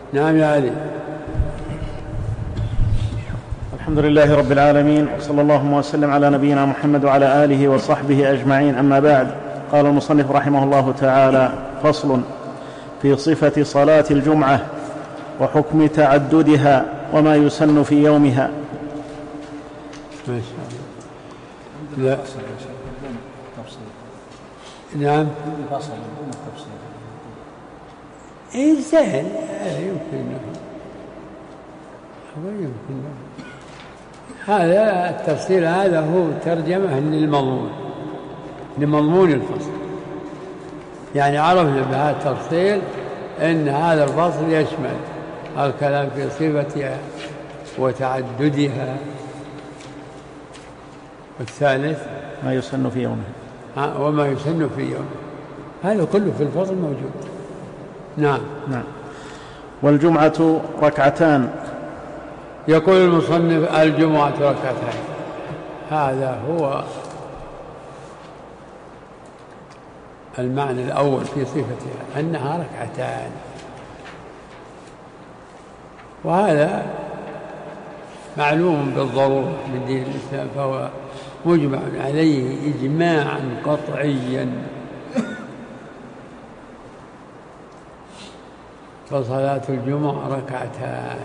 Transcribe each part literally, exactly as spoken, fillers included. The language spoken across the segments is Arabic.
نعم يا علي. الحمد لله رب العالمين، وصلى الله وسلم على نبينا محمد وعلى آله وصحبه أجمعين، أما بعد. قال المصنف رحمه الله تعالى: فصل في صفة صلاة الجمعة وحكم تعددها وما يسن في يومها. ما شاء الله. لا. نعم. إيه سهل، يمكن يمكن هذا التفصيل هذا هو ترجمة للمضمون لمضمون الفصل. يعني عرفنا بهذا التفصيل أن هذا الفصل يشمل الكلام في صفتها وتعددها. والثالث ما يسن في يومها. وما يسن في يومه، هذا كله في الفصل موجود. نعم. نعم. والجمعة ركعتان. يقول المصنف: الجمعة ركعتان. هذا هو المعنى الأول في صفتها، أنها ركعتان. وهذا معلوم بالضرورة من دين الإسلام، فهو مجمع عليه إجماعا قطعيا. فصلاة الجمعة ركعتان.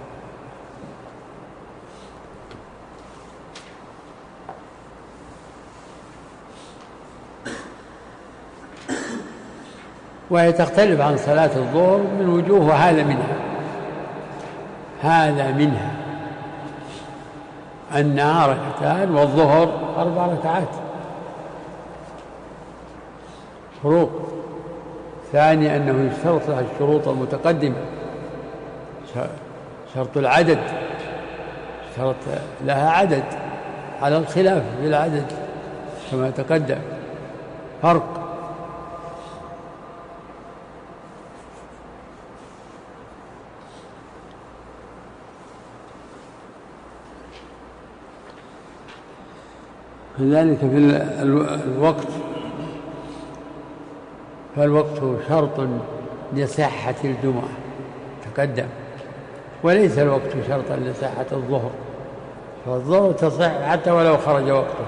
وهي تختلف عن صلاة الظهر من وجوه، وهذا منها هذا منها أنها ركعتان والظهر أربع ركعات فروق. ثاني أنه يشترط لها الشروط المتقدمة، شرط العدد، شرط لها عدد على الخلاف في العدد كما تقدم، فرق. كذلك في الوقت، فالوقت شرط لصحة الجمعة تقدم، وليس الوقت شرطا لصحة الظهر، فالظهر تصح حتى ولو خرج وقته.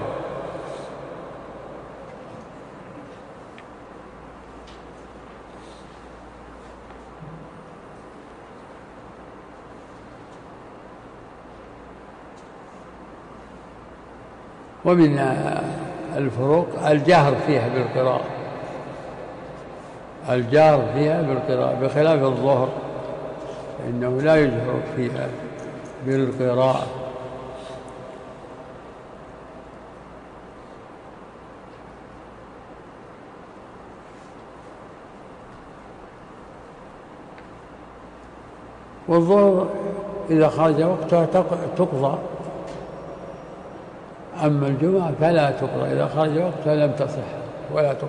ومن الفروق الجهر فيها بالقراءة، الجهر فيها بالقراءة بخلاف الظهر فإنه لا يجهر فيها بالقراءة. والظهر إذا خرج وقتها تقضى، أما الجمعة فلا تقضى، إذا خرج وقتها لم تصح ولا تقضى.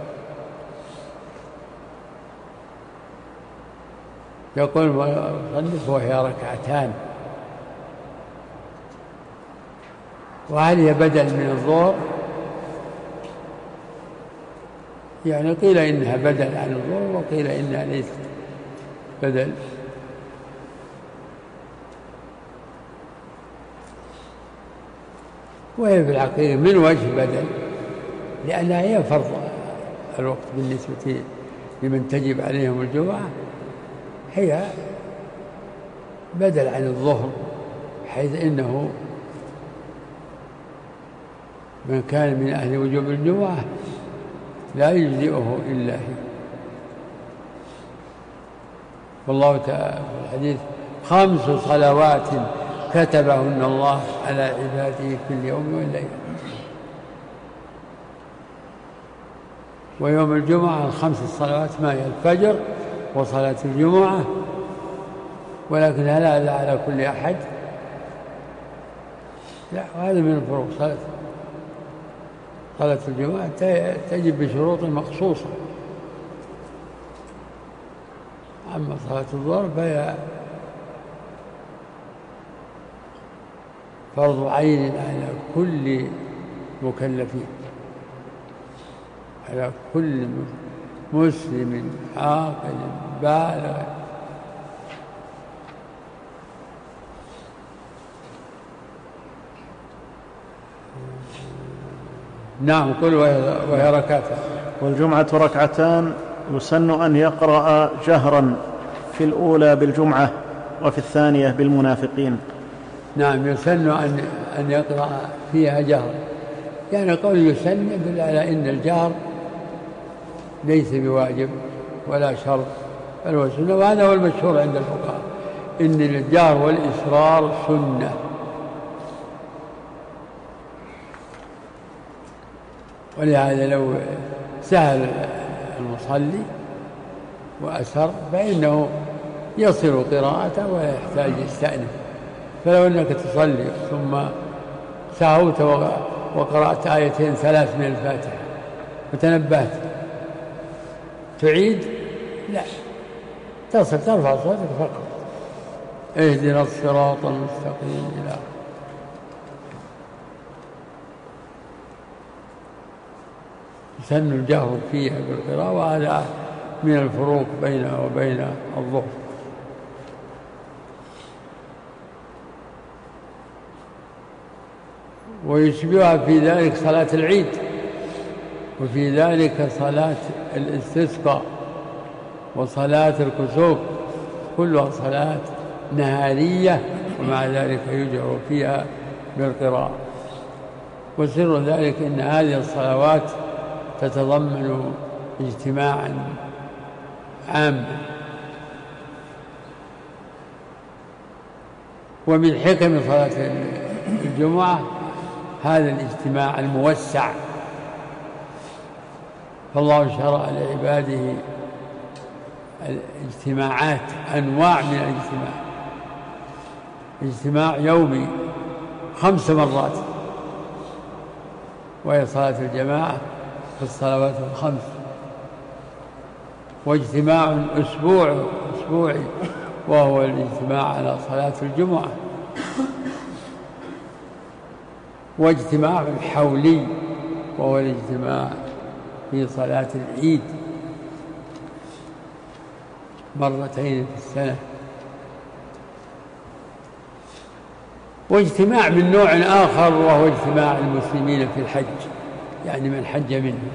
يقول المصنف: وهي ركعتان. وهل هي بدل من الظهر؟ يعني قيل إنها بدل عن الظهر، وقيل إنها ليست بدل. وهي في الحقيقة من وجه بدل، لأنها هي فرض الوقت بالنسبة لمن تجب عليهم الجمعة، هي بدل عن الظهر، حيث إنه من كان من أهل وجوب الجمعة لا يجزئه إلا هي. والله تعالى في الحديث: خمس صلوات كتبهن الله على عباده كل يوم والليلة. ويوم الجمعة الخمس الصلوات ما هي الفجر وصلاة الجمعة، ولكن هل هذا على كل أحد؟ لا، وهذا من الفروق. صلاة صلاة الجمعة تجب بشروط مخصوصة، أما صلاة الظهر فهي فرض عين على كل مكلفين، على كل مسلم عاقل بالغ نعم كل وهي ركعتان. والجمعة ركعتان. يسن أن يقرأ جهرا في الأولى بالجمعة وفي الثانية بالمنافقين. نعم يسن أن أن يقرأ فيها جهرا، يعني قول يسن يدل على أن الجهر ليس بواجب ولا شرط بل هو سنة، وهذا هو المشهور عند الفقهاء إن الجهر والإسرار سنة. ولهذا لو سهل المصلي وأسر فإنه يصل قراءته ولا يحتاج يستأنف. فلو أنك تصلي ثم سهوت وقرأت آيتين ثلاث من الفاتحة وتنبهت تعيد؟ لا، تصل ترفع صوتك فقط اهدنا الصراط المستقيم إلى يسن الجهر فيها بالقراءة، وهذا من الفروق بينها وبين الظهر. ويشبهها في ذلك صلاة العيد، وفي ذلك صلاة الاستسقاء وصلاة الكسوف، كلها صلاة نهارية ومع ذلك يجهر فيها بالقراءة. وسر ذلك أن هذه الصلوات تتضمن اجتماعا عاما. ومن حكم صلاة الجمعة هذا الاجتماع الموسع، فالله شرع لعباده الاجتماعات، أنواع من الاجتماع، اجتماع يومي خمس مرات وهي صلاة الجماعة في الصلوات الخمس، واجتماع أسبوع أسبوعي وهو الاجتماع على صلاة الجمعة، واجتماع حولي وهو الاجتماع في صلاة العيد مرتين في السنة، واجتماع من نوع آخر وهو اجتماع المسلمين في الحج، يعني من حج منهم.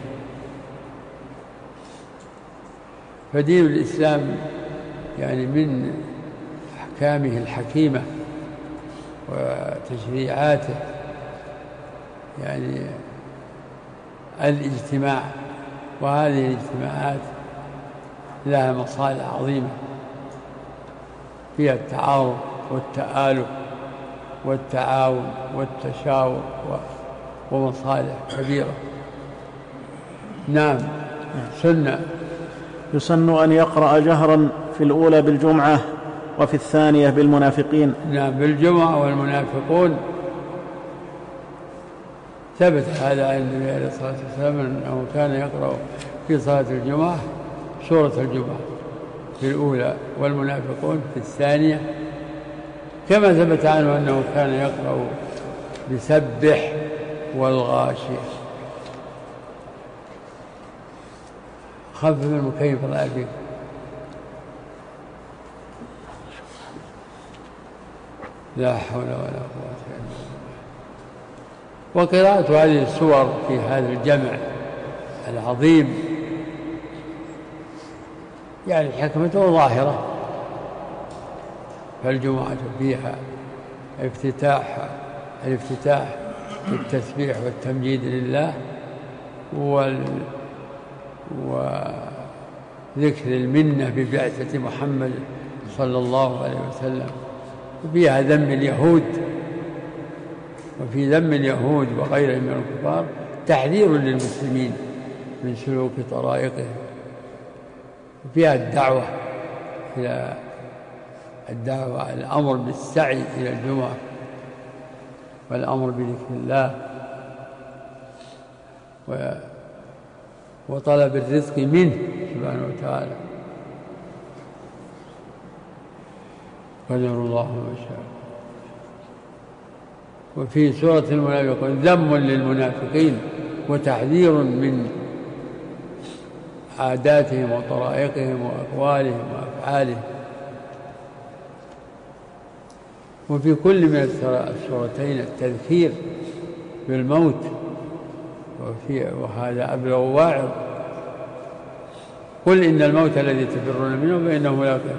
فدين الإسلام يعني من أحكامه الحكيمة وتشريعاته يعني الاجتماع، وهذه الاجتماعات لها مصالح عظيمة فيها التعارف والتآلف والتعاون والتشاور ومصالح كبيرة. نعم سنة. يسن أن يقرأ جهرا في الأولى بالجمعة وفي الثانية بالمنافقين. نعم بالجمعة والمنافقون ثبت هذا عن النبي عليه الصلاة والسلام أنه كان يقرأ في صلاة الجمعة سورة الجمعة في الأولى والمنافقون في الثانية، كما ثبت عنه أنه كان يقرأ بسبح والغاشية. خفف المكيف الله فيك. لا حول ولا قوة إلا بالله. وقراءة هذه السور في هذا الجمع العظيم يعني حكمته ظاهرة، فالجمعة فيها افتتاح الافتتاح بالتسبيح والتمجيد لله وال وذكر المنة ببعثة محمد صلى الله عليه وسلم، وفيها ذم اليهود، وفي ذم اليهود وغيرهم من الكفار تحذير للمسلمين من سلوك طرائقهم، وفيها الدعوة إلى الدعوة الأمر بالسعي إلى الجمعة والأمر بذكر الله وطلب الرزق منه سبحانه وتعالى. قدر الله ما شاء. وفي سورة المنافقون ذم للمنافقين وتحذير من عاداتهم وطرائقهم وأقوالهم وأفعالهم. وفي كل من السورتين التذكير بالموت وفي وهذا أبلغ واعظ. قل إن الموت الذي تفرون منه فإنه ملاقيه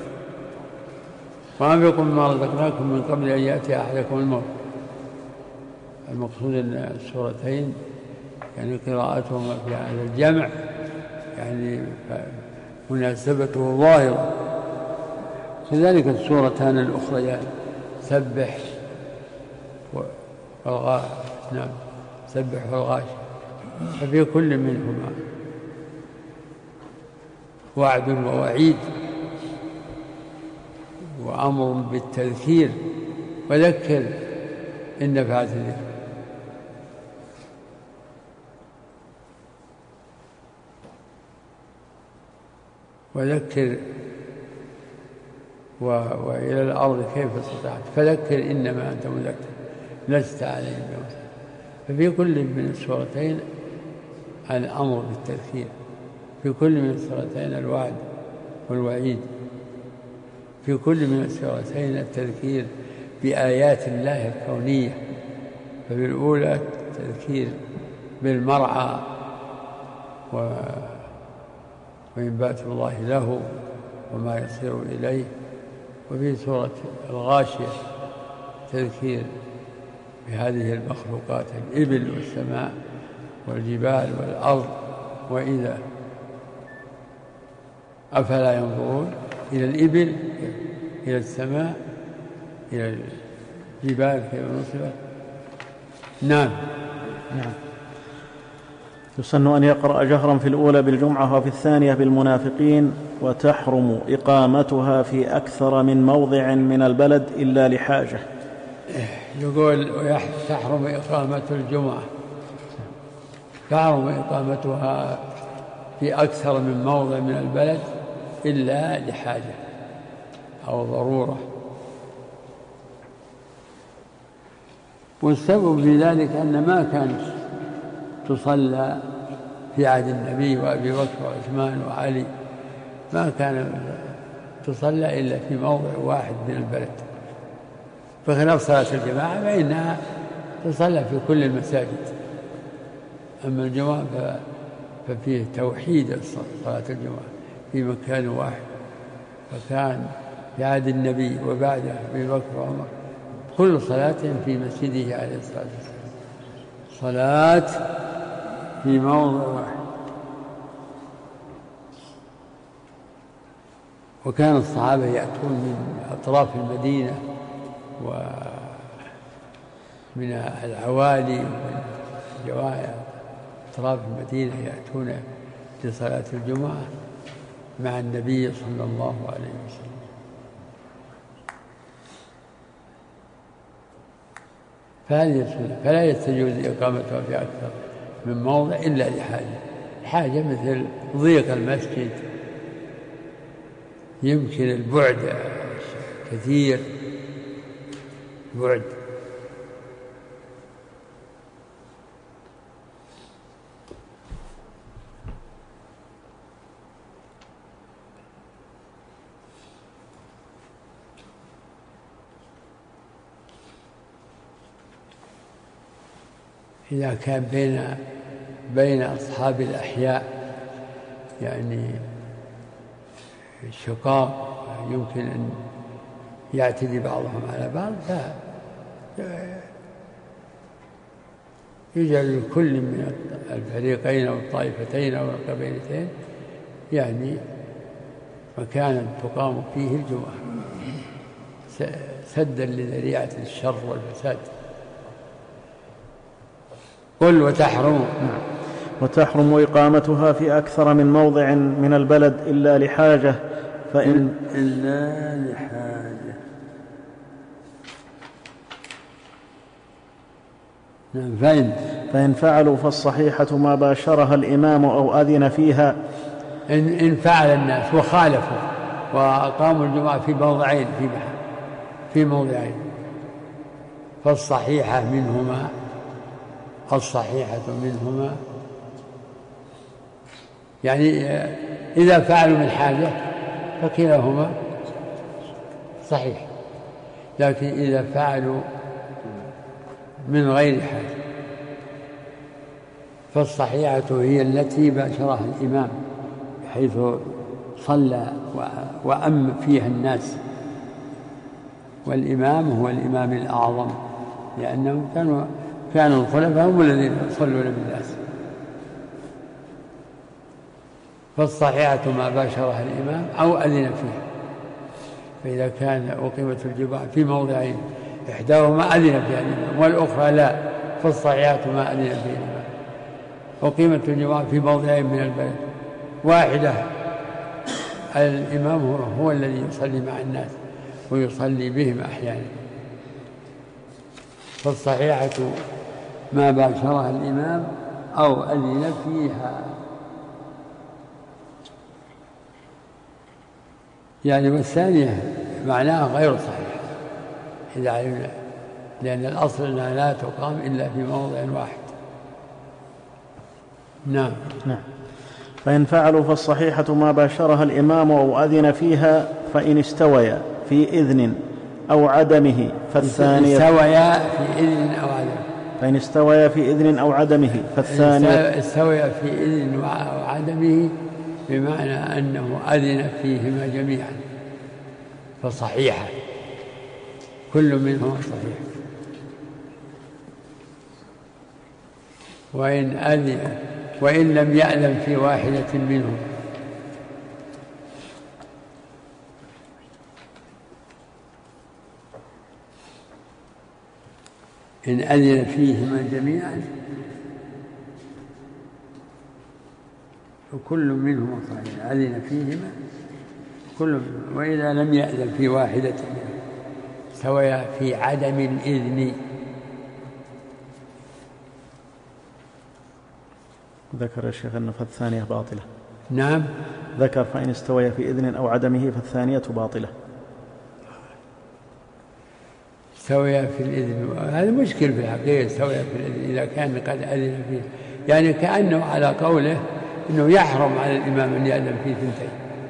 وأنفقوا مما رزقناكم من قبل أن يأتي أحدكم الموت. المقصود أن السورتين يعني قراءتهما في هذا الجمع يعني مناسبته ظاهرة. كذلك السورتان الأخريان سبح والغاشية، نعم سبح والغاشية، ففي كل منهما وعد ووعيد وأمر بالتذكير وذكر إن نفعت الذكر. وذكر و... وإلى الأرض كيف استطعت فذكر إنما أنت مذكر لست عليهم بمسؤول. ففي كل من السورتين الأمر بالتذكير، في كل من السورتين الوعد والوعيد، في كل من السورتين التذكير بآيات الله الكونية. ففي الأولى التذكير بالمرعى و... وإنبات الله له وما يصير إليه. وفي سورة الغاشية تذكير بهذه المخلوقات الإبل والسماء والجبال والأرض. وإذا أفلا ينظرون إلى الإبل إلى السماء إلى الجبال كيف نصبت. نعم نعم. يسن أن يقرأ جهرا في الأولى بالجمعة وفي الثانية بالمنافقين، وتحرم إقامتها في أكثر من موضع من البلد إلا لحاجة. يقول تحرم إقامة الجمعة، تحرم إقامتها في أكثر من موضع من البلد إلا لحاجة أو ضرورة. والسبب في ذلك أن ما كانت تصلى في عهد النبي وأبي بكر وعثمان وعلي، ما كان تصلى إلا في موضع واحد من البلد، بخلاف صلاة الجماعة فإنها تصلى في كل المساجد. أما الجمعة ففيه توحيد صلاة الجمعة في مكان واحد، فكان في عهد النبي وبعده أبي بكر وعمر كل صلاة في مسجده عليه الصلاة والسلام، صلاة في موضع واحد. وكان الصحابة يأتون من أطراف المدينة ومن العوالي ومن جوايا أطراف المدينة يأتون لصلاة الجمعة مع النبي صلى الله عليه وسلم. فهذه السنة، فلا يستجوز إقامتها في أكثر من موضع إلا لحاجة، حاجة مثل ضيق المسجد، يمكن البعد كثير بعد. إذا كان بين بين أصحاب الأحياء يعني الشقاق يمكن أن يعتدي بعضهم على بعض، يجعل لكل من الفريقين أو الطائفتين أو القبيلتين يعني مكانا تقام فيه الجمعة سدا لذريعة الشر والفساد. قل وتحرم وتحرم إقامتها في أكثر من موضع من البلد إلا لحاجة، فإن إلا لحاجة نعم. فإن فإن فعلوا فالصحيحة ما باشرها الإمام أو أذن فيها. إن, إن فعل الناس وخالفوا وأقاموا الجمعة في موضعين في في موضعين فالصحيحة منهما الصحيحة منهما يعني إذا فعلوا من حاجة فكلاهما صحيح، لكن إذا فعلوا من غير حاجة فالصحيحة هي التي باشرها الإمام بحيث صلى وأم فيها الناس، والإمام هو الإمام الأعظم، لأنهم كانوا كانوا الخلفاء هم الذين يصلون بالناس. فالصحيحة ما باشرها الإمام أو أذن فيه، فإذا كان أقيمت الجمعة في موضعين إحداهما أذن فيها الإمام والأخرى لا، فالصحيحة ما أذن فيه الإمام. أقيمت الجمعة في موضعين من البلد، واحدة الإمام هو, هو الذي يصلي مع الناس ويصلي بهم أحيانا، فالصحيحة ما باشرها الإمام أو أذن فيها، يعني والثانية معناها غير صحيح إذا علمنا، لأن الأصل أنها لا تقام إلا في موضع واحد. نعم. نعم. فإن فعلوا فالصحيحة ما باشرها الإمام أو أذن فيها، فإن استويا في إذن أو عدمه فالثانية استويا في إذن أو عدمه فإن استويا في إذن أو عدمه فالثانية استويا في إذن أو عدمه بمعنى أنه أذن فيهما جميعا فصحيحة، كل منهما صحيح. وإن أذن وإن لم يأذن في واحدة منهم إن أذن فيهما جميعا وكل منهما صحيح، أذن فيهما كل منهما. وإذا لم يأذن في واحدة منهم سويا في عدم الإذن. ذكر الشيخ أن فالثانية باطلة. نعم. ذكر فإن استوي في إذن أو عدمه فالثانية باطلة. استوي في الإذن، هذا مشكل في الحقيقة. استوي في الإذن إذا كان قد أذن فيه، يعني كأنه على قوله أنه يحرم على الإمام أن يأذن فيه ثنتين،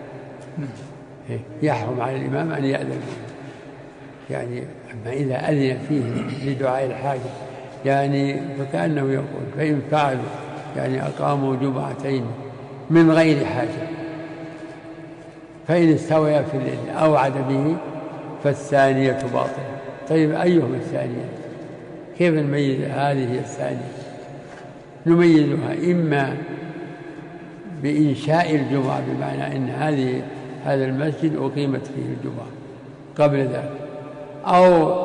يحرم على الإمام أن يأذن فيه. يعني أما إذا أذن فيه لدعاء الحاجة يعني فكأنه يقول فإن فعلوا يعني أقاموا جمعتين من غير حاجة فإن استوى في الإذن أو عدمه فالثانية باطلة. طيب أيهما الثانية؟ كيف نميز هذه الثانية؟ نميزها إما بإنشاء الجمعة، بمعنى أن هذه هذا المسجد أقيمت فيه الجمعة قبل ذلك، أو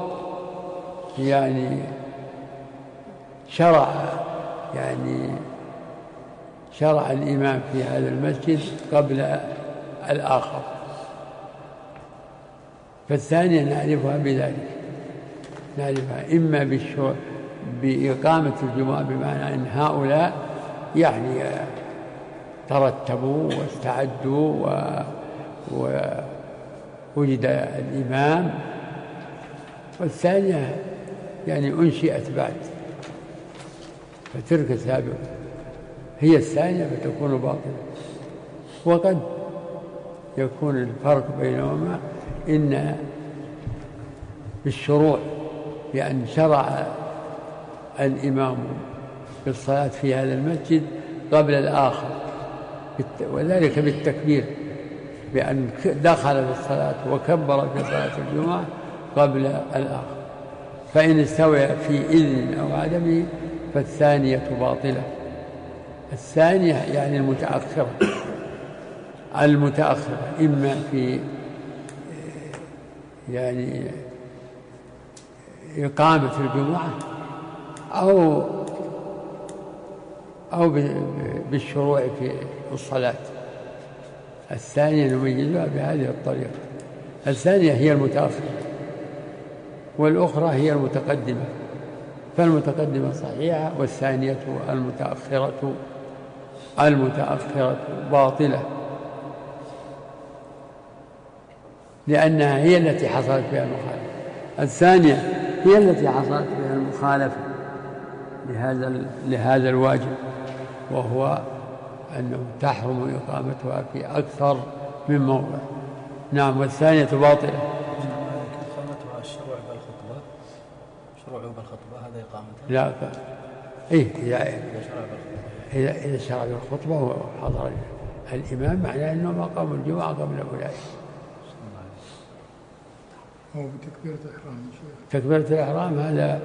يعني شرع يعني شرع الإمام في هذا المسجد قبل الآخر، فالثانية نعرفها بذلك، نعرفها إما بالشروع بإقامة الجمعة، بمعنى أن هؤلاء يعني ترتبوا واستعدوا ووجد الإمام، والثانية يعني أنشئت بعد فتلك سابقة هي الثانية فتكون باطلة. وقد يكون الفرق بينهما إن بالشروع، بأن شرع الإمام بالصلاة في هذا المسجد قبل الآخر، وذلك بالتكبير، بأن دخل في الصلاة وكبر في صلاة الجمعة قبل الآخر. فإن استوى في إذن أو عدمه فالثانية باطلة. الثانية يعني المتأخرة، المتأخرة إما في يعني إقامة الجمعة أو أو بالشروع في الصلاة. الثانية نميزها بهذه الطريقة. الثانية هي المتأخرة والأخرى هي المتقدمة، فالمتقدمة صحيحة والثانية المتأخرة المتأخرة باطلة، لأنها هي التي حصلت بها المخالفة. الثانية هي التي حصلت بها المخالفة لهذا لهذا الواجب، وهو أنه تحرم إقامتها في أكثر من موضع. نعم. والثانية باطلة. إقامتها الشروع بالخطبة، شروع بالخطبة هذا إقامتها؟ لا، إيه إذا إذا إذا شرع بالخطبة وحضر الإمام معناه أنه مقام الجمعة قبل أولئك. أو بتكبيرة الإحرام. تكبيرة الإحرام هذا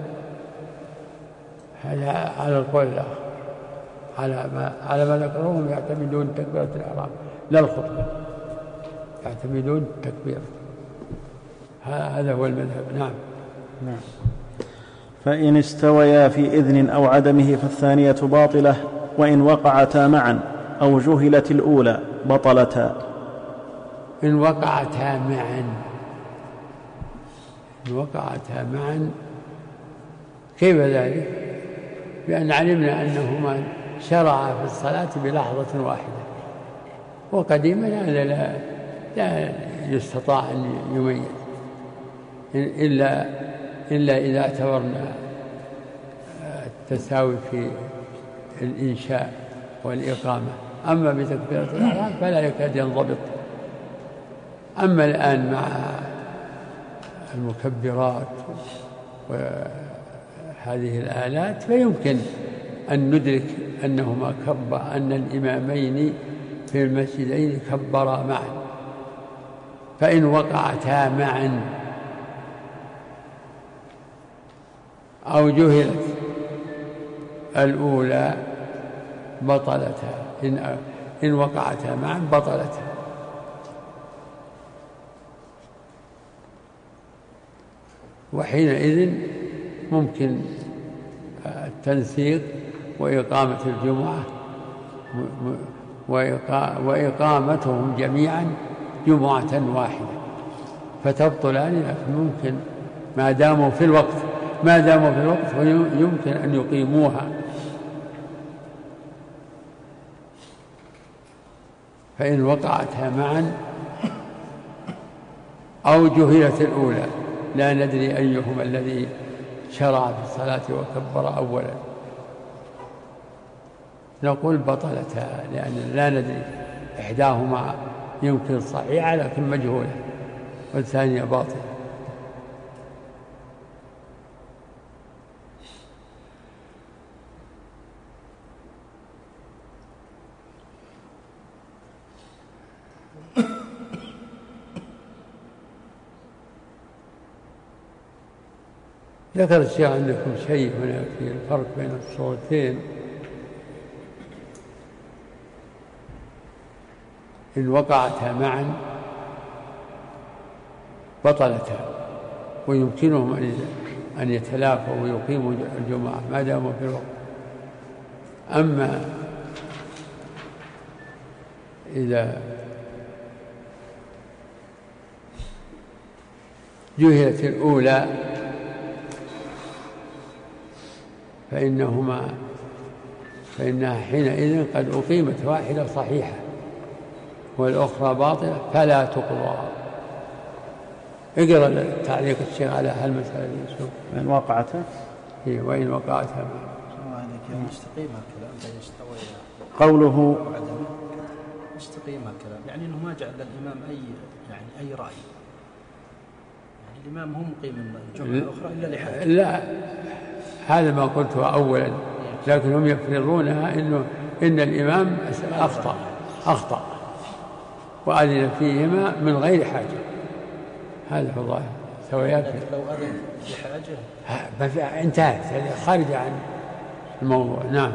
هذا على القول الآخر، على ما على ما ذكروهم يعتمدون تكبيرة الإحرام لا الخطبة، يعتمدون التكبير، هذا هو المذهب. نعم. نعم. فإن استويا في إذن أو عدمه فالثانية باطلة، وإن وقعتا معا أو جهلت الأولى بطلتا. إن وقعتا معا، إن وقعتا معا كيف ذلك؟ بأن علمنا أنهما شرعا في الصلاة بلحظة واحدة، وقديما هذا لا, لا يستطاع أن يميز إلا, إلا إذا اعتبرنا التساوي في الإنشاء والإقامة. أما بتكبيرة الإحرام فلا يكاد ينضبط. أما الآن مع المكبرات وهذه الآلات فيمكن أن ندرك أنهما كبر، أن الإمامين في المسجدين كبرا معا. فإن وقعتا معا أو جهلت الأولى بطلتا، إن, إن وقعتا معا بطلتا. وحينئذ ممكن التنسيق وإقامة الجمعة وإقامتهم جميعا جمعة واحدة فتبطلان، لكن ممكن ما داموا في الوقت ما داموا في الوقت يمكن أن يقيموها. فإن وقعتها معا أو جهلت الأولى لا ندري أيهما الذي شرع في الصلاة وكبر أولا، نقول بطلتها، لأن لا ندري، إحداهما يمكن صحيحة لكن مجهولة، والثانية باطلة. ذكر الشيخ عندكم شيء هنا في الفرق بين الصورتين. إن وقعتا معا بطلتا، ويمكنهم أن يتلافوا ويقيموا الجمعة ما داموا في الوقت. أما إذا جهلت الأولى فإنهما فإنها حينئذ قد أقيمت واحدة صحيحة والأخرى باطلة فلا تقضى. اقرأ تعليق الشيخ على هالمسألة يوسف. وإن وقعتها هي وإن وقعتها مستقيم الكلام بين يستوي قوله مستقيم الكلام، يعني أنه ما جعل الإمام أي يعني أي رأي، يعني الإمام هم مقيم الجمعة الأخرى إلا لحاجة. لا، هذا ما قلته أولا، لكن هم يفرضونها إنه إن الإمام أخطأ أخطأ وأذن فيهما من غير حاجة. هذا هو الظاهر سويات. لكن لو أذن بحاجة انتهت، هذه خارجة عن الموضوع. نعم.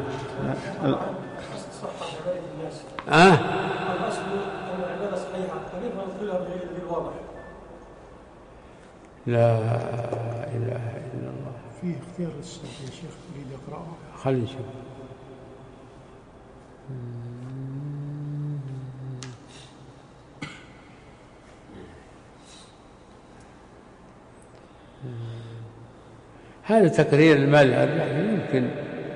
أه؟ الأصل أن العبادة صحيحة، كيف ندخلها بالواضح؟ لا إله إلا الله. فيه اختيار للصوت يا شيخ، أريد أقرأه. خلي نشوف. هذا تقرير المذهب، لكن يمكن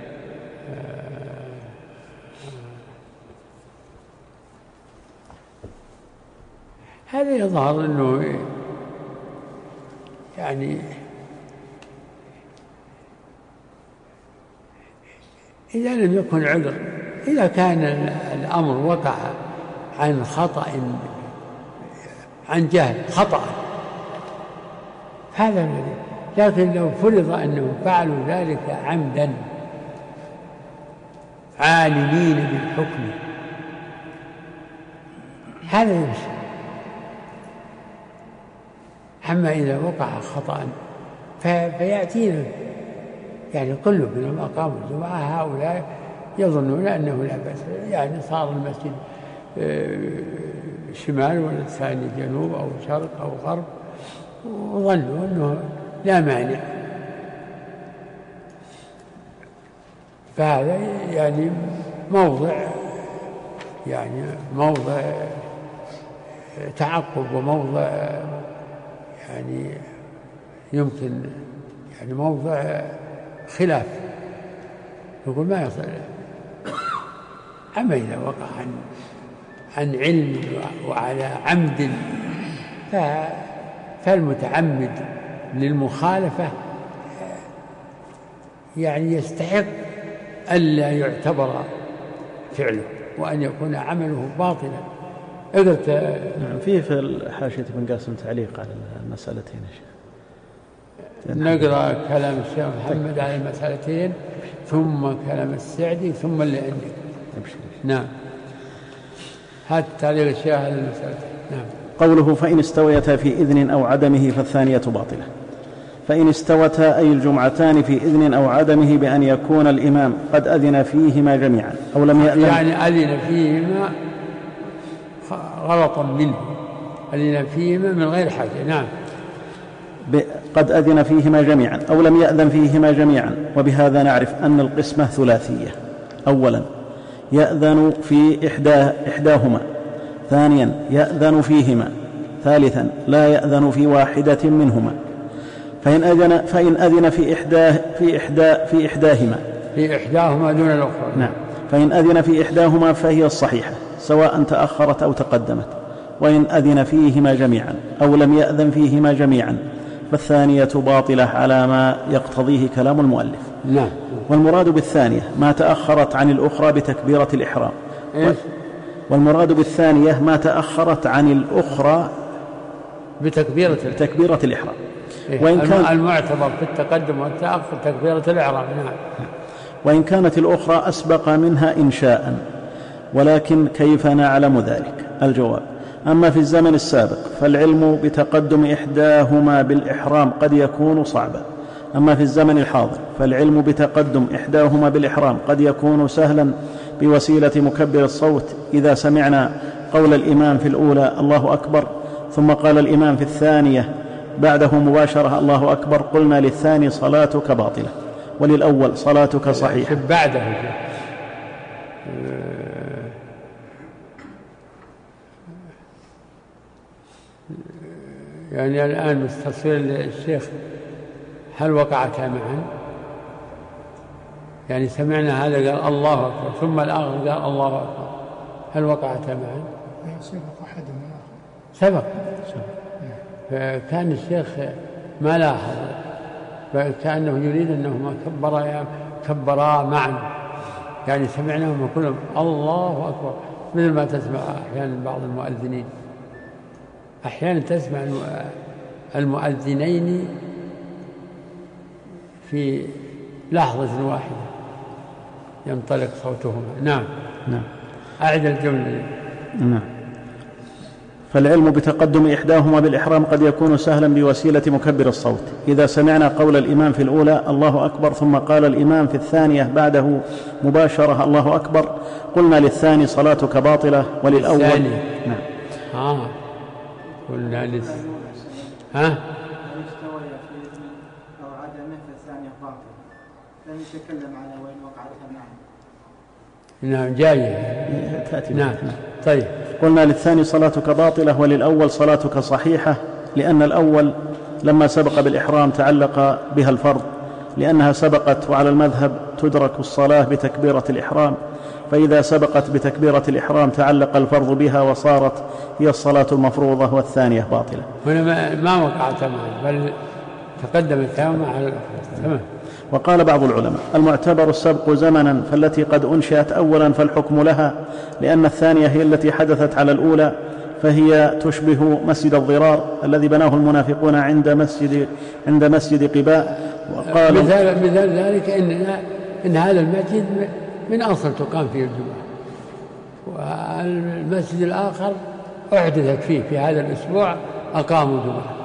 هذا يظهر أنه يعني إذا لم يكن عذر، إذا كان الأمر وقع عن خطأ عن جهل خطأ هذا الذي، لكن لو فرض أنهم فعلوا ذلك عمدا عالمين بالحكم، هذا يمشي. أما إذا وقع خطأ فيأتينا يعني كل من أقاموا الجمعة هؤلاء يظنون أنه لا بأس، يعني صار المسجد شمال والثاني جنوب أو شرق أو غرب، وظنوا أنه لا مانع. فهذا يعني موضع يعني موضع تعقب، وموضع يعني يمكن يعني موضع خلاف، يقول ما يصل. أما إذا وقع عن عن علم وعلى عمد فالمتعمد للمخالفة يعني يستحق ألا يعتبر فعله وأن يكون عمله باطلا. قدرت نعم. فيه في الحاشية بن قاسم تعليق على المسألتين يا شيخ. نقرأ كلام الشيخ محمد على المسألتين ثم كلام السعدي ثم اللي عندك. نعم. هذا تعليق الشيخ على المسألتين. نعم. قوله فإن استويتا في إذن أو عدمه فالثانية باطلة. فإن استوتا أي الجمعتان في إذن أو عدمه بأن يكون الإمام قد أذن فيهما جميعا أو لم يأذن، يعني أذن فيهما غلطا منه، أذن فيهما من غير حاجة. نعم. قد أذن فيهما جميعا أو لم يأذن فيهما جميعا. وبهذا نعرف أن القسمة ثلاثية: أولا يأذن في إحداه إحداهما، ثانيا يأذن فيهما، ثالثا لا يأذن في واحدة منهما. فإن أذن فإن أذن في إحداه في إحدى في إحداهما في إحداهما دون الأخرى. نعم. فإن أذن في إحداهما فهي الصحيحة سواء تأخرت أو تقدمت. وإن أذن فيهما جميعا أو لم يأذن فيهما جميعا فالثانية باطلة على ما يقتضيه كلام المؤلف. نعم. والمراد بالثانية ما تأخرت عن الأخرى بتكبيرة الإحرام. إيش؟ والمراد بالثانية ما تأخرت عن الأخرى بتكبيرة تكبيرة الإحرام. إيه؟ وإن كان المعتبر في التقدم والتأخر تكبيرة الإحرام. نعم. وإن كانت الأخرى أسبق منها إنشاء، ولكن كيف نعلم ذلك؟ الجواب: أما في الزمن السابق فالعلم بتقدم إحداهما بالإحرام قد يكون صعبا، أما في الزمن الحاضر فالعلم بتقدم إحداهما بالإحرام قد يكون سهلا بوسيلة مكبر الصوت. إذا سمعنا قول الإمام في الأولى الله أكبر ثم قال الإمام في الثانية بعده مباشرة الله أكبر قلنا للثاني صلاتك باطلة وللأول صلاتك صحيحة. بعده يعني الآن مستصير الشيخ هل وقعتا معا؟ يعني سمعنا هذا قال الله أكبر ثم الآخر قال الله أكبر، هل وقعتا معا؟ سبق أحدهما الآخر. سبق. فكان الشيخ ما لاحظ، فكأنه يريد أنهما كبرا كبرا معا، يعني سمعناهما كلهم الله أكبر، مثل ما تسمع أحيانا بعض المؤذنين، أحيانا تسمع المؤذنين في لحظة واحدة ينطلق صوتهما. نعم. نعم. أعد الجملة. نعم. فالعلم بتقدم إحداهما بالإحرام قد يكون سهلا بوسيلة مكبر الصوت. إذا سمعنا قول الإمام في الأولى الله أكبر ثم قال الإمام في الثانية بعده مباشرة الله أكبر قلنا للثاني صلاتك باطلة وللأول. نعم. آه. قلنا للثاني. ها؟ استوى في إذن أو عدمه فالثانية باطلة، لم يتكلم على وين وقعتها معا. نعم جاية تأتي. نعم. طيب. قلنا للثاني صلاتك باطلة وللأول صلاتك صحيحة، لأن الأول لما سبق بالإحرام تعلق بها الفرض لأنها سبقت، وعلى المذهب تدرك الصلاة بتكبيرة الإحرام، فإذا سبقت بتكبيرة الإحرام تعلق الفرض بها وصارت هي الصلاة المفروضة والثانية باطلة. هنا ما وقعت معا بل تقدم التامة على الأخرى. تمام. وقال بعض العلماء المعتبر السبق زمنا، فالتي قد أنشأت أولا فالحكم لها، لأن الثانية هي التي حدثت على الأولى، فهي تشبه مسجد الضرار الذي بناه المنافقون عند مسجد عند مسجد قباء. وقال مثال مثال ذلك إن إن هذا المسجد من أصل تقام فيه الجمعة، والمسجد الآخر أحدثت فيه في هذا الأسبوع أقاموا جمعة،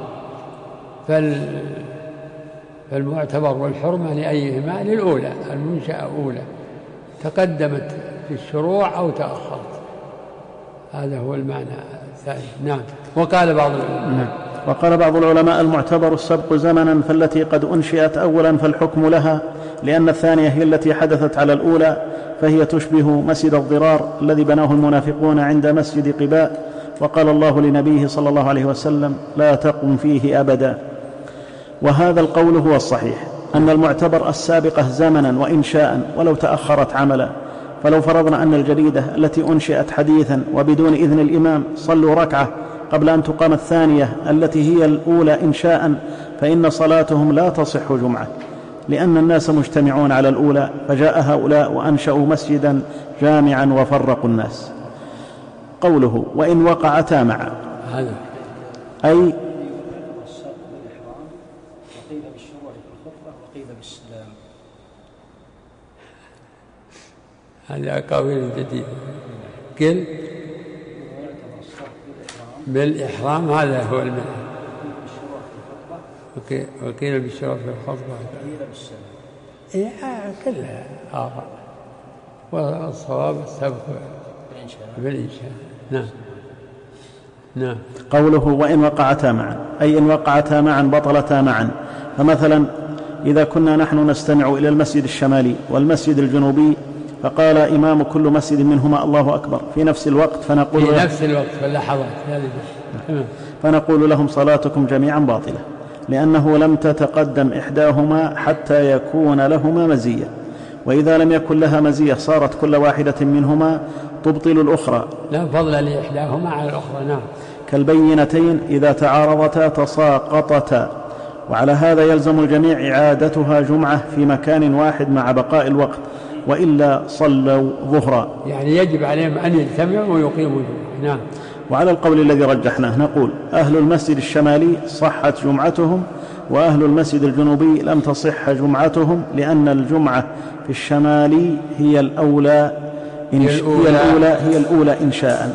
فالمعتبر والحرمة لأيهما؟ للأولى، المنشأة أولى تقدمت في الشروع أو تأخرت، هذا هو المعنى الثاني. نعم. وقال بعض العلماء نعم. وقال بعض العلماء المعتبر السبق زمنا، فالتي قد أنشئت أولا فالحكم لها، لأن الثانية هي التي حدثت على الأولى، فهي تشبه مسجد الضرار الذي بناه المنافقون عند مسجد قباء، وقال الله لنبيه صلى الله عليه وسلم لا تقم فيه أبدا. وهذا القول هو الصحيح، أن المعتبر السابقة زمنا وإنشاء ولو تأخرت عملا، فلو فرضنا أن الجريدة التي أنشئت حديثا وبدون إذن الإمام صلوا ركعة قبل أن تقام الثانية التي هي الأولى إنشاء، فإن صلاتهم لا تصح جمعة، لأن الناس مجتمعون على الأولى، فجاء هؤلاء وأنشأوا مسجدا جامعا وفرقوا الناس. قوله وإن وقعتا معا، أي وقيل بالشروع في الخطبة وقيل بالسلام. هذه أقاويل جديدة. قل بالإحرام، هذا هو المعنى. وقيل بالشروع في الخطبة وقيل بالسلام. إيه كلها آراء، والصواب السبق بالإنشاء. نعم. نعم. قوله وإن وقعتا معا، أي إن وقعتا معا بطلتا معا. فمثلا إذا كنا نحن نستمع إلى المسجد الشمالي والمسجد الجنوبي، فقال إمام كل مسجد منهما الله أكبر في نفس الوقت، فنقول في نفس الوقت في اللحظات هذه، فنقول لهم صلاتكم جميعا باطلة، لأنه لم تتقدم إحداهما حتى يكون لهما مزية، وإذا لم يكن لها مزية صارت كل واحدة منهما تبطل الأخرى، لا فضل لإحداهما على الأخرى. نعم. كالبينتين إذا تعارضتا تساقطتا، وعلى هذا يلزم الجميع إعادتها جمعة في مكان واحد مع بقاء الوقت، وإلا صلوا ظهرا، يعني يجب عليهم أن يجتمعوا ويقيموا جمعة. نعم. وعلى القول الذي رجحناه نقول أهل المسجد الشمالي صحت جمعتهم، وأهل المسجد الجنوبي لم تصح جمعتهم، لأن الجمعة في الشمالي هي الأولى إنش... هي الأولى, هي الأولى, هي الأولى إنشاء.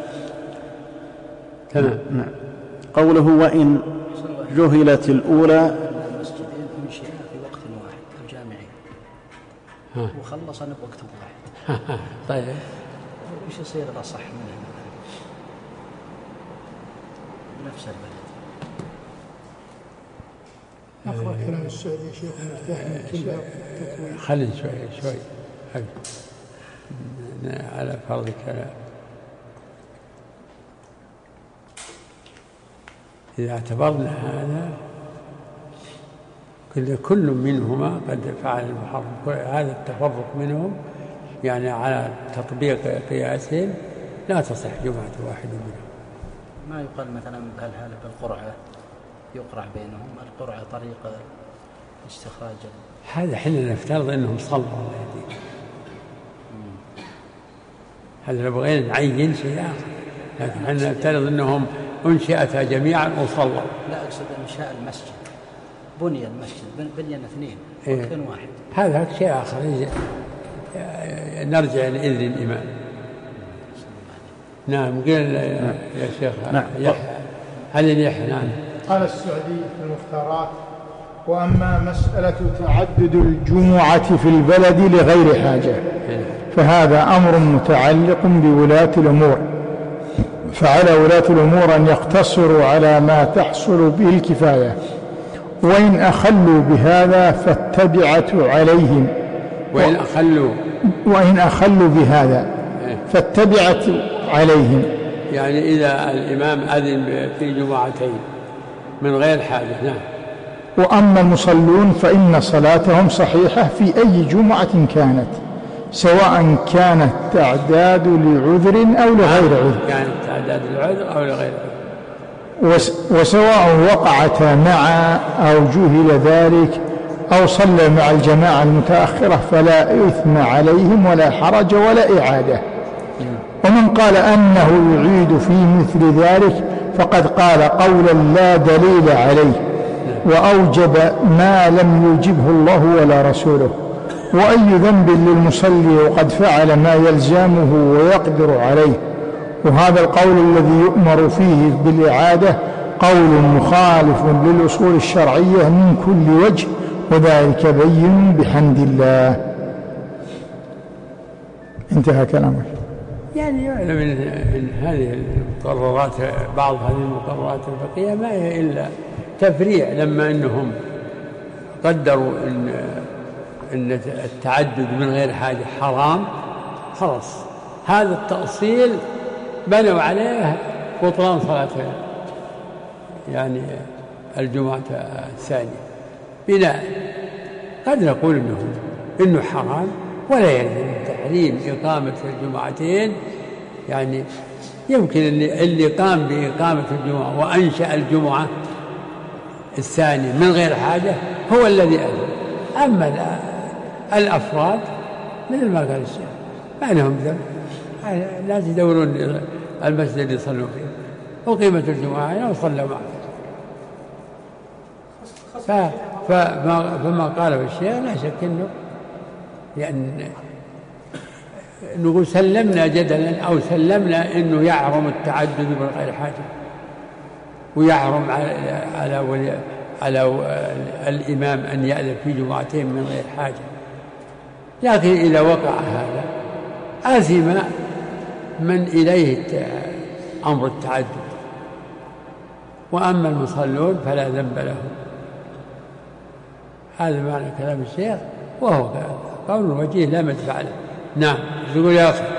تمام. نعم. قوله وإن جهلت الأولى، المسجدين أنشئا في وقت واحد الجامعين وخلصا بوقت واحد. طيب وش يصير الأصح منه؟ نفس البلد. أقرأ كلام السعدي يا شيخ مرتاح من كلها. خلي شوي شوي على فرض الكلام. إذا اعتبرنا هذا كل منهما قد فعل المحرم، هذا التفرق منهم يعني على تطبيق قياسهم لا تصح جمعة واحد منهم. ما يقال مثلا بهالحالة بالقرعة يقرع بينهم، القرعة طريقة استخراج هذا. حين نفترض أنهم صلوا الله يهديك، هذا لو بغينا نعين شيء آخر، لكن حين نفترض أنهم أنشئتها جميعا وصلوا. لا أقصد إنشاء المسجد، بني المسجد بنينا اثنين إيه؟ وقت واحد، هذا شيء آخر. نرجع لإذن الإمام. نعم. قل يا شيخ. نعم. هل يحيى؟ نعم. قال السعدي في المختارات: وأما مسألة تعدد الجمعة في البلد لغير حاجة فهذا أمر متعلق بولاة الأمور، فعلى ولاة الأمور أن يقتصروا على ما تحصل به الكفاية، وإن أخلوا بهذا فالتبعة عليهم. وإن أخلوا وإن أخلوا بهذا فالتبعة عليهم، يعني إذا الإمام أذن في جمعتين من غير حاجة. نعم. وأما المصلون فإن صلاتهم صحيحة في أي جمعة كانت، سواء كانت تعداد لعذر أو لغير عذر، كانت تعداد لعذر أو لغير عذر، وسواء وقعتا معا أو جهل ذلك أو صلى مع الجماعة المتأخرة فلا إثم عليهم ولا حرج ولا إعادة. ومن قال أنه يعيد في مثل ذلك فقد قال قولا لا دليل عليه، وأوجب ما لم يوجبه الله ولا رسوله، وأي ذنب للمصلي وقد فعل ما يلزمه ويقدر عليه. وهذا القول الذي يؤمر فيه بالإعادة قول مخالف للأصول الشرعية من كل وجه، وذلك بين بحمد الله. انتهى كلامك. يعني يعلم من هذه المقررات، بعض هذه المقررات الفقهية ما هي إلا تفريع، لما أنهم قدروا إن إن التعدد من غير حاجة حرام، خلاص هذا التأصيل بنوا عليه بطلان صلاة يعني الجمعة الثانية بناء. قد نقول إنه إنه حرام، ولا يلزم تحريم إقامة الجمعتين. يعني يمكن اللي, اللي قام بإقامة الجمعة وأنشأ الجمعة الثانية من غير حاجة هو الذي أذن. أما الأفراد مثل ما قال الشيخ ما لهم ذنب، الناس يدورون المسجد اللي يصلون فيه، وقيمة الجمعة وصلوا معه. فما, فما قاله الشيخ لا شك انه يعني نقول سلمنا جدلا او سلمنا انه يحرم التعدد من غير حاجه، ويحرم على على, ولي على الامام ان يأذن في جمعتين من غير حاجه. لكن اذا وقع هذا آثم من اليه امر التعدد، واما المصلون فلا ذنب لهم. هذا معنى كلام الشيخ، وهو قول وجيه لا مدفع له. نعم. يقول يا أخي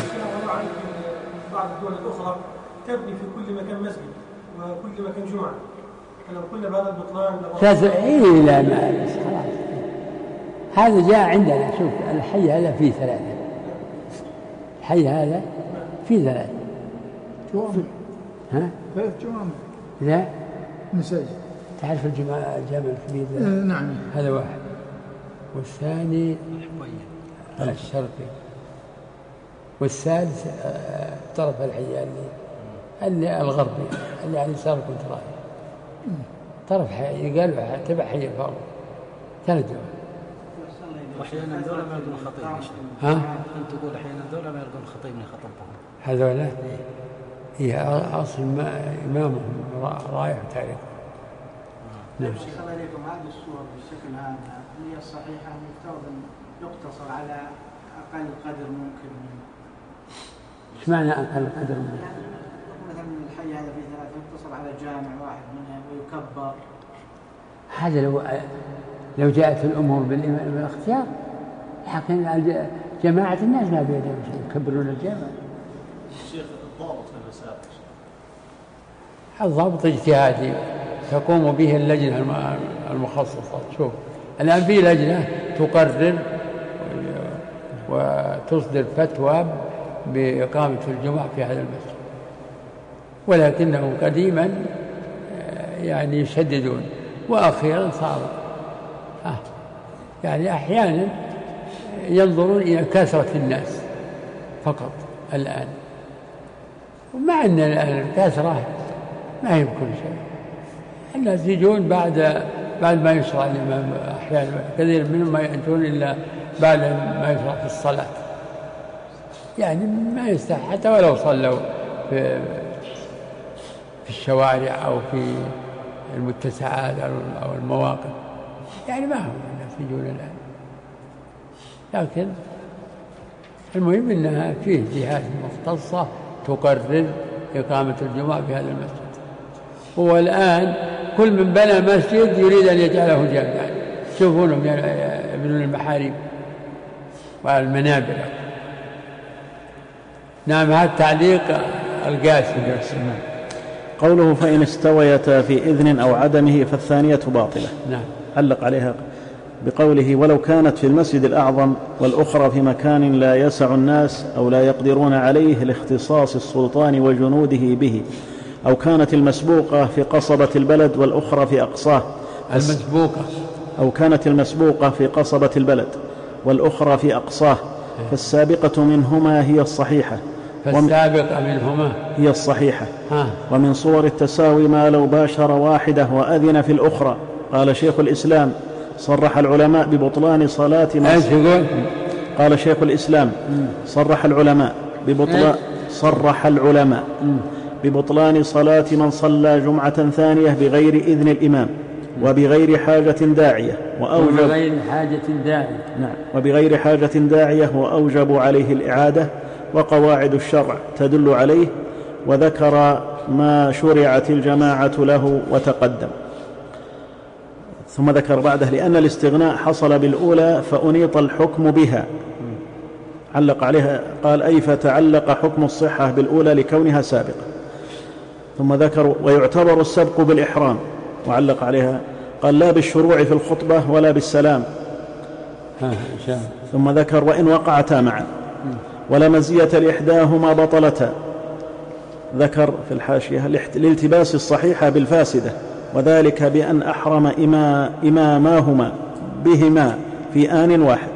بعض الدول الأخرى تبني في كل مكان مسجد وكل مكان جمعة، فلو قلنا بهذا البطلان إيه لا ما خلاص. هذا جاء عندنا. شوف الحي هذا فيه ثلاثة، الحي هذا فيه ثلاثة جوامع. ها؟ ثلاث جوامع. لا مساجد. تعرف الجامع الجامع الكبير ده؟ آه نعم. هذا واحد، والثاني الشرقي، والثالث طرف الحي اللي الغربي اللي على يسار كنت رايح طرف حي قال تبع حي الفاروق. ثلاث جوامع. واحيانا دولة ما يلقون خطيب. ها؟ كنت تقول احيانا دولة ما يلقون خطيب من خطبهم. هذولا هي اصل امامهم رايح تاريخ. نعم. شكرا لكم. هذه الصور بالشكل هذا هي الصحيحة، يفترض أن يقتصر على أقل قدر ممكن. ايش معنى أقل قدر ممكن؟ يعني مثلا الحي هذا فيه ثلاثة يقتصر على جامع واحد منها ويكبر. هذا لو لو جاءت الأمور بالاختيار، لكن جماعة الناس ما بيدهم شيء يكبرون الجامع. الشيخ الضابط في المسائل الضابط اجتهادي تقوم به اللجنة المخصصة. شوف الآن في لجنة تقرر وتصدر فتوى بإقامة الجمعة في هذا المسجد، ولكنه قديما يعني يشددون، وأخيرا صار آه يعني أحيانا ينظرون إلى كثرة الناس فقط الآن، ومع أن الكثرة ما هي بكل شيء. الناس يجون بعد بعد ما يشرع الإمام، أحيانا كثير منهم ما يأتون إلا بعد ما يشرع في الصلاة، يعني ما يستحق حتى ولو صلوا في في الشوارع أو في المتسعات أو المواقف، يعني ما هم الناس يجون الآن. لكن المهم أنها فيه جهات مختصة تقرر إقامة الجمعة في هذا المسجد. هو الآن كل من بنى مسجد يريد أن يجعله جامعا، شوفونهم يبنون المحاريب والمنابر. نعم. هذا التعليق القاسي. قوله فإن استويتا في إذن أو عدمه فالثانية باطلة. نعم. علق عليها بقوله ولو كانت في المسجد الأعظم والأخرى في مكان لا يسع الناس أو لا يقدرون عليه لاختصاص السلطان وجنوده به، أو كانت المسبوقة في قصبة البلد والأخرى في أقصاه. المسبوقة أو كانت المسبوقة في قصبة البلد والأخرى في أقصاه، فالسابقة منهما هي الصحيحة. فالسابقة منهما هي الصحيحة. ها. ومن صور التساوي ما لو باشر واحدة وأذن في الأخرى. قال شيخ الإسلام صرح العلماء ببطلان صلاة من ايش يقول؟ قال شيخ الإسلام صرح العلماء ببطلان صرح العلماء ببطلان صلاة من صلى جمعة ثانية بغير إذن الإمام وبغير حاجة داعية وأوجب وبغير حاجة داعية نعم وبغير حاجة داعية وأوجب عليه الإعادة، وقواعد الشرع تدل عليه، وذكر ما شرعت الجماعة له وتقدم. ثم ذكر بعده لأن الاستغناء حصل بالأولى فأنيط الحكم بها، علق عليها قال أي فتعلق حكم الصحة بالأولى لكونها سابقة. ثم ذكر ويعتبر السبق بالإحرام، وعلق عليها قال لا بالشروع في الخطبة ولا بالسلام. ثم ذكر وإن وقعتا معا ولا مزية لإحداهما بطلتا. ذكر في الحاشية الالتباس الصحيحة بالفاسدة، وذلك بأن أحرم إما إماماهما بهما في آن واحد،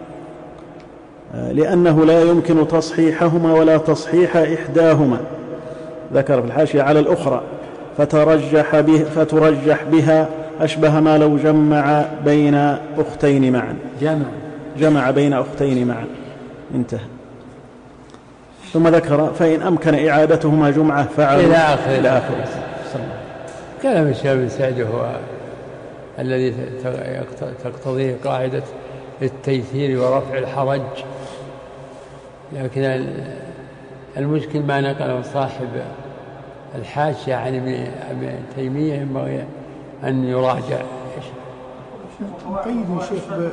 لأنه لا يمكن تصحيحهما ولا تصحيح إحداهما. ذكر في الحاشية على الأخرى فترجح, به فترجح بها أشبه ما لو جمع بين أختين معا جمع, جمع بين أختين معا. انتهى. ثم ذكر فإن أمكن إعادتهما جمعة فعلوا إلى آخر إلى آخر. كلام الشيخ بن سعد هو الذي تقتضيه قاعدة التيسير ورفع الحرج، لكن المشكل ما نقله صاحب الحاشية عن ابن تيمية ينبغي أن يراجع. قيد الشيخ ب...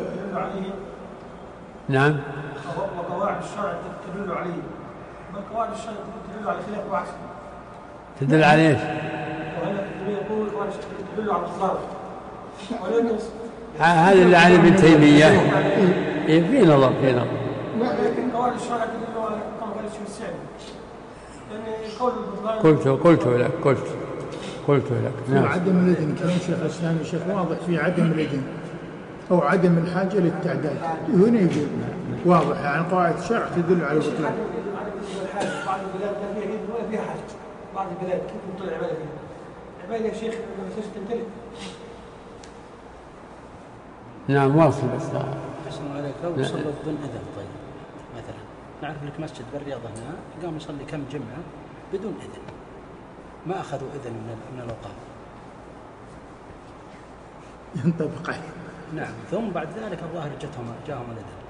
نعم. وقواعد الشرع تدل عليه، بل قواعد الشرع تدل على خلاف وعكسه. تدل على ايش؟ وهنا يقول قواعد الشرع تدل على الإطلاق، ولكن هذا اللي عن ابن تيمية. إيه في نظر في نظر. لكن قواعد الشرع تدل على كما قال الشيخ السعدي، يعني قول البطلان. قلت قلت لك قلت قلت لك نعم. عدم الإذن كلام شيخ الإسلام الشيخ واضح في عدم الإذن أو عدم الحاجة للتعداد، هنا يقول واضح عن قواعد الشرع تدل على البطلان. بعض البلاد لا فيها إذن ولا فيها حاجة، بعض البلاد كيف تطلع عبادة فيها؟ عبادة يا شيخ ما تنساش تمتلك. نعم واصل بس. حسن عليك لو صلى بدون إذن طيب مثلا نعرف لك مسجد بالرياض هنا قام يصلي كم جمعة بدون إذن، ما أخذوا إذن من الأوقاف ينطبق عليه. نعم. ثم بعد ذلك الظاهر جتهم جاءهم الإذن.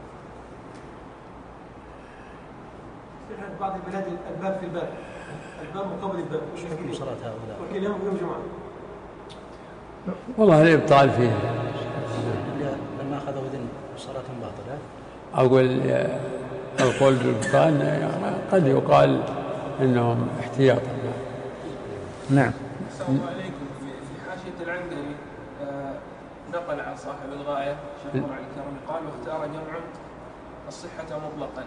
بعض البلاد الباب في الباب، الباب مقابل الباب، وش حكم صلاة هؤلاء؟ وكل يوم يوم جمعة. والله الإبطال فيه لما أخذوا إذن صلاة باطلة. أقول القول بالبطلان قد يقال إنهم احتياطا. نعم. السلام عليكم. في حاشية العنقري نقل عن صاحب الغاية شيخ مرعي الكرمي قال واختار جمع الصحة مطلقا.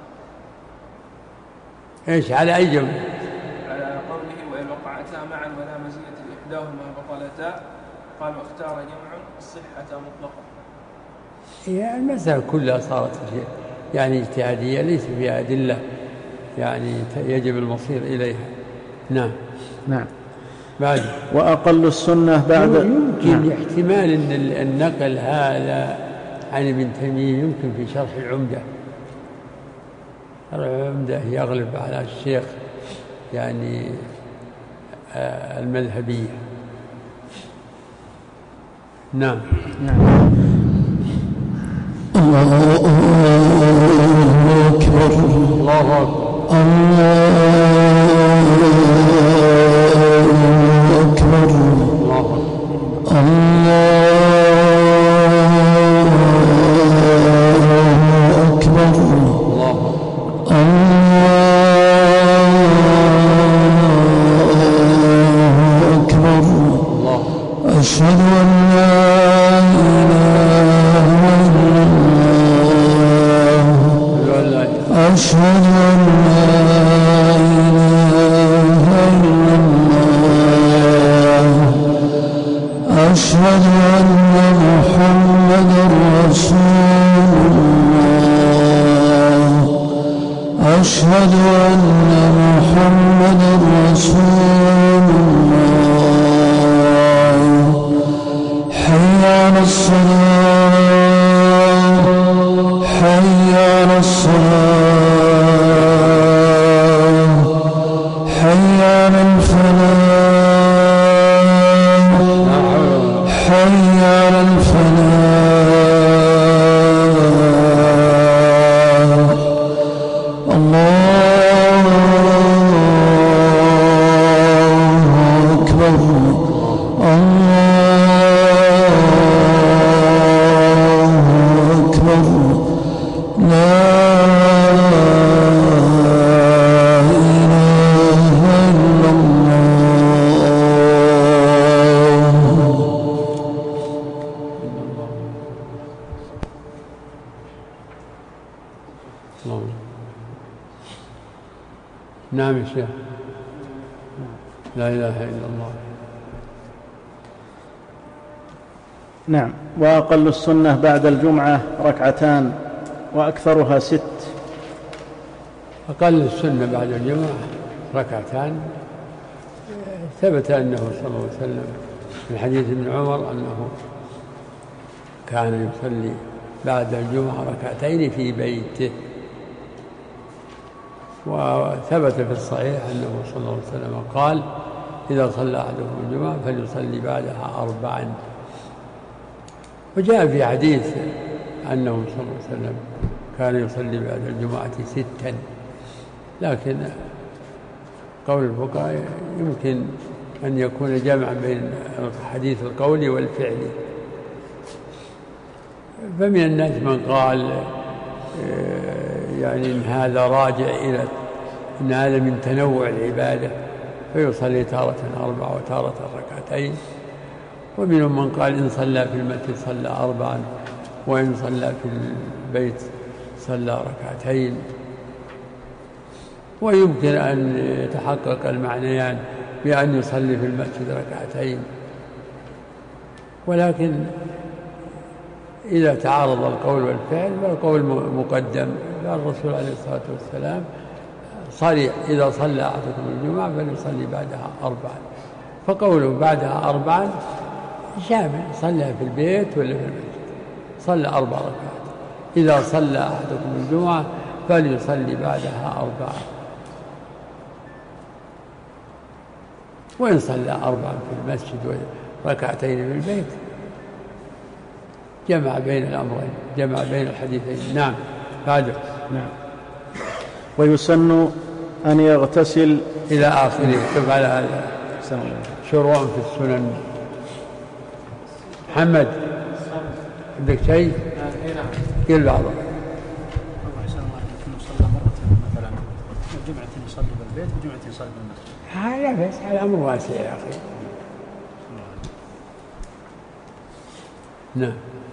ايش على أي جمع؟ على قوله وإن وقعتا معا ولا مزية لإحداهما بطلتا، قال واختار جمع الصحة مطلقا. هي المسألة كلها صارت يعني اجتهادية ليس فيها أدلة يعني يجب المصير إليها. نعم نعم. بعد وأقل السنة بعد يمكن نعم. احتمال أن النقل هذا عن ابن تيمية يمكن في شرح العمدة. العمدة يغلب على الشيخ يعني آه المذهبية. نعم نعم. الله أكبر الله أكبر الله أكبر الله أكبر الله أكبر أشهد أن لا إله إلا الله أشهد أن لا إله إلا الله أشهد أن محمدا رسول الله أشهد أن محمدا رسول الله حي على الصلاة حي على الفلاح الله أكبر الله أكبر لا نعم يا شيخ لا إله إلا الله. نعم. وأقل السنة بعد الجمعة ركعتان وأكثرها ست. أقل السنة بعد الجمعة ركعتان. ثبت أنه صلى الله عليه وسلم في حديث ابن عمر أنه كان يصلي بعد الجمعة ركعتين في بيته. وثبت في الصحيح أنه صلى الله عليه وسلم قال إذا صلى أحدكم الجمعة فليصلي بعدها أربعا. وجاء في حديث أنه صلى الله عليه وسلم كان يصلي بعد الجمعة ستا، لكن قول الفقهاء يمكن أن يكون جمع بين حديث القول والفعل. فمن الناس من قال يعني إن هذا راجع إلى إن هذا من تنوع العبادة فيصلي تارة أربع وتارة ركعتين، ومنهم من قال إن صلى في المسجد صلى أربعا وإن صلى في البيت صلى ركعتين. ويمكن أن يتحقق المعنيان بأن يصلي في المسجد ركعتين، ولكن إذا تعارض القول والفعل فالقول مقدم. الرسول عليه الصلاة والسلام صريح إذا صلى أحدكم الجمعة فليصلي بعدها أربعا، فقوله بعدها أربعا شامل صلى في البيت ولا في المسجد صلى أربع ركعات. إذا صلى أحدكم الجمعة فليصلي بعدها أربعا، وإن صلى أربعا في المسجد وركعتين في البيت جمع بين الأمرين، جمع بين الحديثين. نعم هذا. نعم. ويسن أن يغتسل إلى آخره. شوف على هذا شروع في السنن. محمد عندك شيء؟ قل بعضه. الله يسلم الله عليكم. صلى مرة مثلا جمعة يصلي بالبيت وجمعة يصلي بالمسجد. لا بس هذا أمر واسع يا أخي. نعم.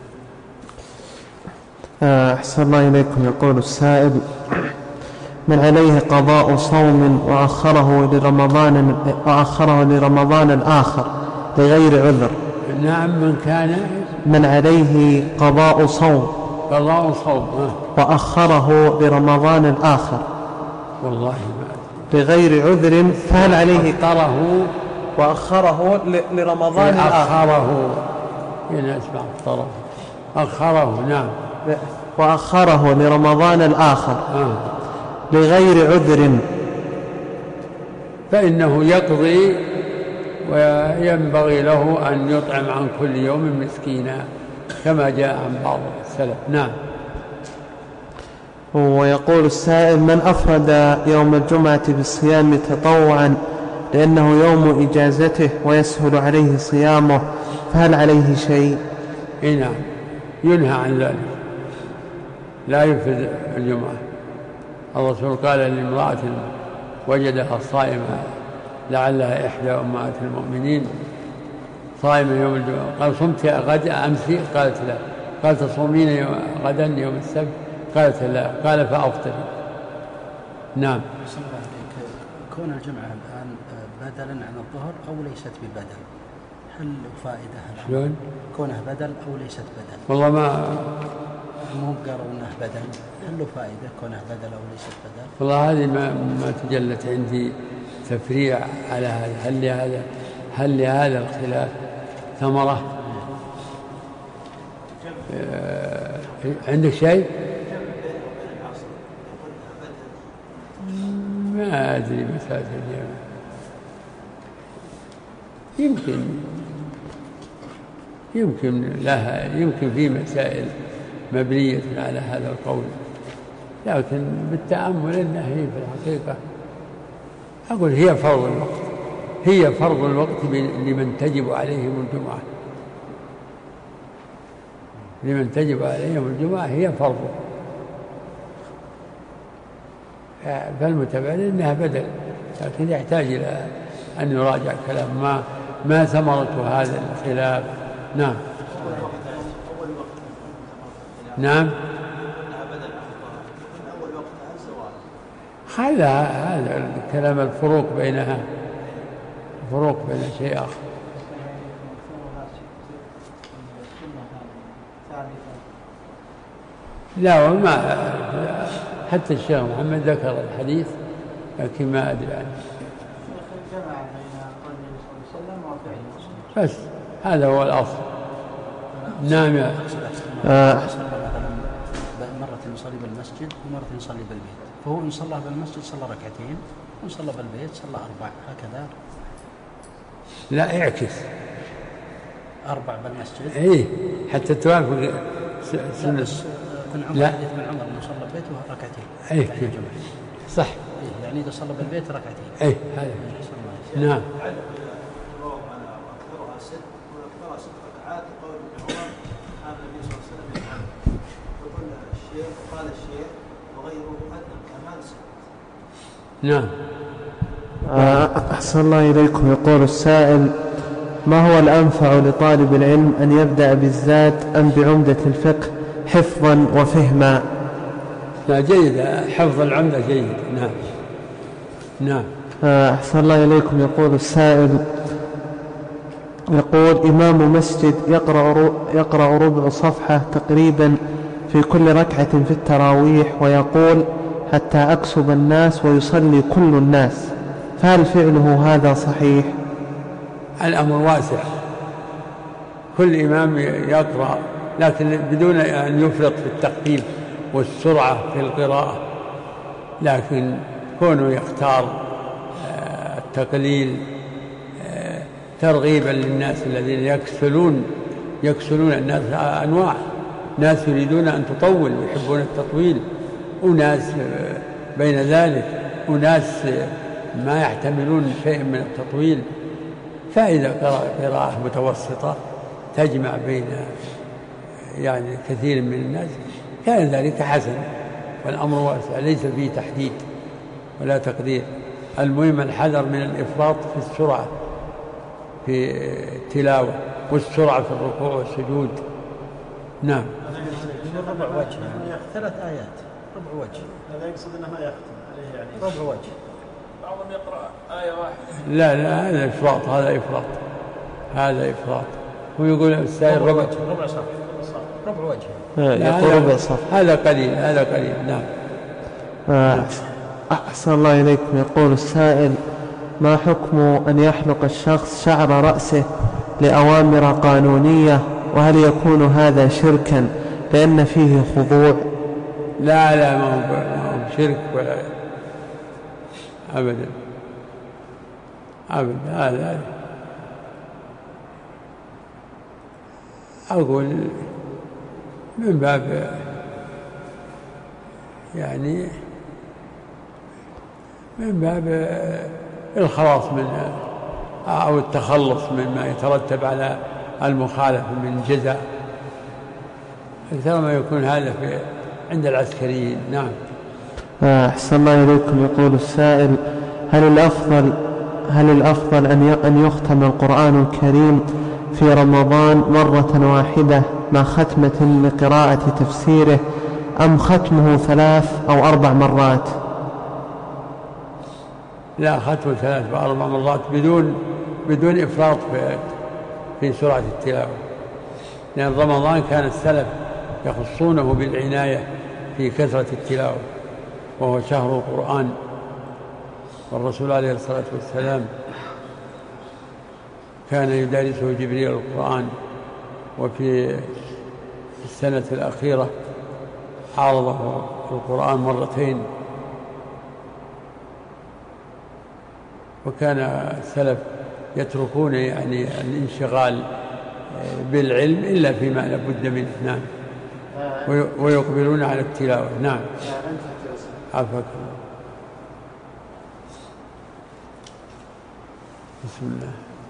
أحسن الله إليكم. يقول السائل: من عليه قضاء صوم وأخره لرمضان وأخره لرمضان الآخر لغير عذر. نعم. من كان من عليه قضاء صوم قضاء صوم وأخره لرمضان الآخر والله ما لغير عذر، فهل عليه أخره وأخره لرمضان الآخر أخره هنا اسمع أخره أخره نعم وأخره لرمضان الآخر آه. لغير عذر فإنه يقضي وينبغي له أن يطعم عن كل يوم مسكينا كما جاء عن بعض السلف. نعم. ويقول السائل: من أفرد يوم الجمعة بالصيام تطوعا لأنه يوم إجازته ويسهل عليه صيامه فهل عليه شيء؟ نعم ينهى عن ذلك، لا يفرد الجمعة. الرسول قال لامرأة وجدها صائمة لعلها إحدى أمهات المؤمنين صائمة يوم الجمعة، قال: صمت غد أمسي؟ قالت لا. قال: تصومين غدا يوم السبت؟ قالت لا. قال: فأفطري. نعم. كون الجمعة الآن بدلا عن الظهر أو ليست ببدل، هل له فائدة؟ شلون؟ كونها بدل أو ليست بدل؟ والله ما مو قالوا انه بدل، هل له فائده كونها بدل او ليست بدل؟ والله هذه ما ما تجلت عندي تفريع على هذا. هل لهذا هل لهذا الخلاف ثمره؟ آه عندك شيء؟ ما ادري مساله الجامع يمكن يمكن لها يمكن في مسائل مبنية على هذا القول، لكن بالتأمل أنها هي في الحقيقة أقول هي فرض الوقت، هي فرض الوقت لمن تجب عليهم الجمعة، لمن تجب عليهم الجمعة هي فرضه، فالمتبادل أنها بدل، لكن يحتاج إلى أن يراجع كلام ما ما ثمرة هذا الخلاف. نعم نعم هذا هذا كلام الفروق بينها، الفروق بين شيء آخر. لا وما حتى الشيخ محمد ذكر الحديث لكن ما أدري عنه. بس هذا هو الأصل. نعم. آه. مرة يصلي بالمسجد ومرة يصلي بالبيت، فهو إن صلى بالمسجد صلى ركعتين وإن صلى بالبيت صلى أربع، هكذا. لا اعكس، أربع بالمسجد. إيه حتى توافق سنة. ابن عمر حديث ابن عمر انه صلى بالبيت ركعتين. اي صح. إيه يعني اذا صلى بالبيت ركعتين. اي هذا. نعم. نعم. أحسن الله إليكم. يقول السائل: ما هو الأنفع لطالب العلم أن يبدأ بالزاد أم بعمدة الفقه حفظا وفهما؟ لا جيد، حفظ العمدة جيد. نعم نعم. أحسن الله إليكم. يقول السائل: يقول إمام مسجد يقرأ يقرأ ربع صفحة تقريبا في كل ركعة في التراويح ويقول حتى أكسب الناس ويصلي كل الناس، فهل فعله هذا صحيح؟ الأمر واسع، كل إمام يقرأ لكن بدون أن يفرط في التقديم والسرعة في القراءة، لكن كونه يختار التقليل ترغيبا للناس الذين يكسلون يكسلون الناس أنواع، ناس يريدون أن تطول ويحبون التطويل، وناس بين ذلك، وناس ما يحتملون شيء من التطويل، فإذا قرأ قراءة متوسطة تجمع بين يعني كثير من الناس كان ذلك حسن، والأمر واسع ليس فيه تحديد ولا تقدير. المهم الحذر من الإفراط في السرعة في التلاوة والسرعة في الركوع والسجود. نعم. ربع وجه ثلاث آيات ربع وجه، هذا يقصد أنه ما يختم عليه يعني ربع وجه، بعضهم يقرأ آية واحدة. لا لا هذا إفراط، هذا إفراط هذا إفراط. هو يقول السائل ربع ربع صف ربع وجه، يقول ربع صف، هذا قليل هذا قليل. نعم. أحسن الله إليكم. يقول السائل: ما حكم أن يحلق الشخص شعر رأسه لأوامر قانونية، وهل يكون هذا شركا لأن فيه خضوع؟ لا لا ما هو, ما هو شرك ولا أبدا أبدا. هذا أقول من باب يعني من باب الخلاص من أو التخلص مما يترتب على المخالفة من جزاء، أكثر ما يكون هذا في عند العسكريين. نعم. أحسن الله إليكم. يقول السائل: هل الأفضل هل الأفضل أن يختم القرآن الكريم في رمضان مرة واحدة مع ختمة لقراءة تفسيره، أم ختمه ثلاث أو أربع مرات؟ لا، ختمه ثلاث وأربع مرات بدون بدون إفراط في في سرعة التلاوة، لأن رمضان كان السلف يخصونه بالعناية في كثرة التلاوة، وهو شهر القرآن، والرسول عليه الصلاة والسلام كان يدارسه جبريل القرآن، وفي السنة الأخيرة عارضه القرآن مرتين. وكان السلف يتركون يعني الانشغال بالعلم إلا فيما لا بد منه. نعم. ويقبلون على التلاوة. نعم. عفاك الله. بسم الله.